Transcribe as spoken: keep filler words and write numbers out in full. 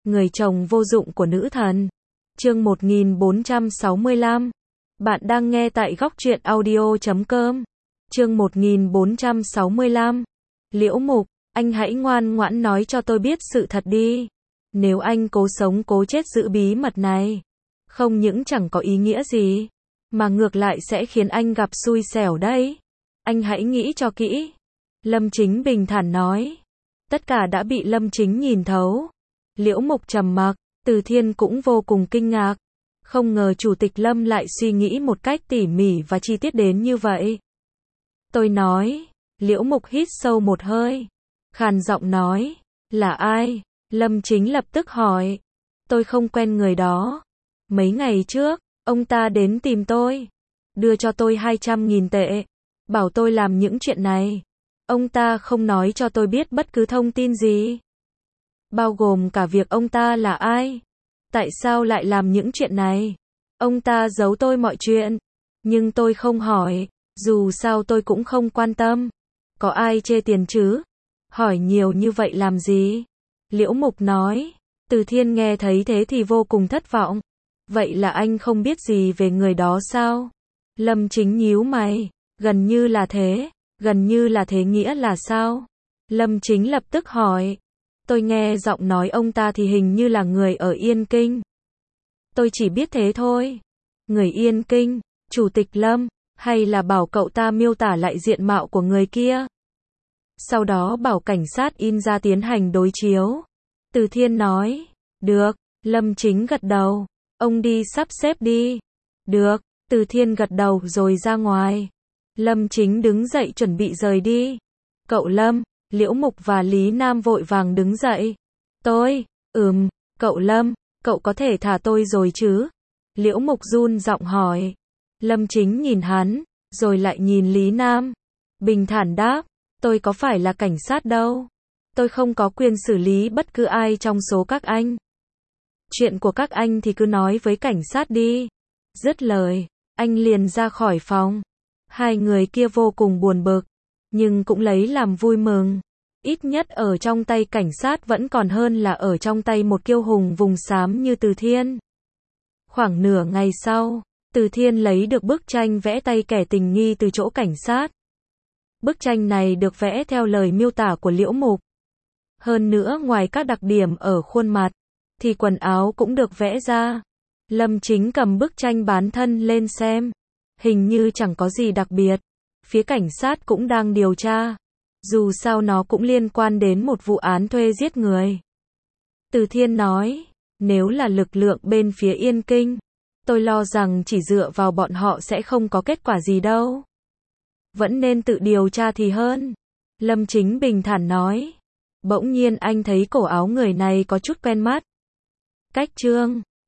Người chồng vô dụng của nữ thần. Chương một nghìn bốn trăm sáu mươi lăm. Bạn đang nghe tại góc truyện audio chấm com. Chương một nghìn bốn trăm sáu mươi lăm. Liễu Mục, anh hãy ngoan ngoãn nói cho tôi biết sự thật đi. Nếu anh cố sống cố chết giữ bí mật này, không những chẳng có ý nghĩa gì, mà ngược lại sẽ khiến anh gặp xui xẻo đấy. Anh hãy nghĩ cho kỹ. Lâm Chính bình thản nói. Tất cả đã bị Lâm Chính nhìn thấu. Liễu Mục trầm mặc, Từ Thiên cũng vô cùng kinh ngạc. Không ngờ Chủ tịch Lâm lại suy nghĩ một cách tỉ mỉ và chi tiết đến như vậy. Tôi nói, Liễu Mục hít sâu một hơi, khàn giọng nói, là ai? Lâm Chính lập tức hỏi, tôi không quen người đó. Mấy ngày trước, ông ta đến tìm tôi, đưa cho tôi hai trăm nghìn tệ, bảo tôi làm những chuyện này. Ông ta không nói cho tôi biết bất cứ thông tin gì, bao gồm cả việc ông ta là ai, tại sao lại làm những chuyện này. Ông ta giấu tôi mọi chuyện, nhưng tôi không hỏi, dù sao tôi cũng không quan tâm. Có ai chê tiền chứ? Hỏi nhiều như vậy làm gì? Liễu Mục nói. Từ Thiên nghe thấy thế thì vô cùng thất vọng. Vậy là anh không biết gì về người đó sao? Lâm Chính nhíu mày. Gần như là thế. Gần như là thế nghĩa là sao? Lâm Chính lập tức hỏi. Tôi nghe giọng nói ông ta thì hình như là người ở Yên Kinh. Tôi chỉ biết thế thôi. Người Yên Kinh, Chủ tịch Lâm, hay là bảo cậu ta miêu tả lại diện mạo của người kia, sau đó bảo cảnh sát in ra tiến hành đối chiếu. Từ Thiên nói. Được. Lâm Chính gật đầu. Ông đi sắp xếp đi. Được. Từ Thiên gật đầu rồi ra ngoài. Lâm Chính đứng dậy chuẩn bị rời đi. Cậu Lâm, Liễu Mục và Lý Nam vội vàng đứng dậy. Tôi, ừm, cậu Lâm, cậu có thể thả tôi rồi chứ? Liễu Mục run giọng hỏi. Lâm Chính nhìn hắn, rồi lại nhìn Lý Nam. Bình thản đáp, tôi có phải là cảnh sát đâu. Tôi không có quyền xử lý bất cứ ai trong số các anh. Chuyện của các anh thì cứ nói với cảnh sát đi. Dứt lời, anh liền ra khỏi phòng. Hai người kia vô cùng buồn bực, nhưng cũng lấy làm vui mừng. Ít nhất ở trong tay cảnh sát vẫn còn hơn là ở trong tay một kiêu hùng vùng xám như Từ Thiên. Khoảng nửa ngày sau, Từ Thiên lấy được bức tranh vẽ tay kẻ tình nghi từ chỗ cảnh sát. Bức tranh này được vẽ theo lời miêu tả của Liễu Mục. Hơn nữa ngoài các đặc điểm ở khuôn mặt, thì quần áo cũng được vẽ ra. Lâm Chính cầm bức tranh bán thân lên xem. Hình như chẳng có gì đặc biệt. Phía cảnh sát cũng đang điều tra. Dù sao nó cũng liên quan đến một vụ án thuê giết người. Từ Thiên nói, nếu là lực lượng bên phía Yên Kinh, tôi lo rằng chỉ dựa vào bọn họ sẽ không có kết quả gì đâu. Vẫn nên tự điều tra thì hơn. Lâm Chính bình thản nói. Bỗng nhiên anh thấy cổ áo người này có chút quen mắt. Cách trương.